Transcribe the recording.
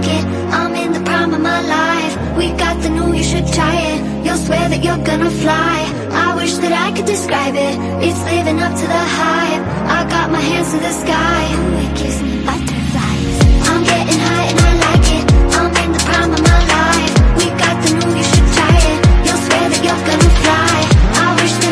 like it. I'm in the prime of my life. We got the new, you should try it. You'll swear that you're gonna fly. I wish that I could describe it. It's living up to the hype. I got my hands to the sky. Ooh, it gives me butterflies.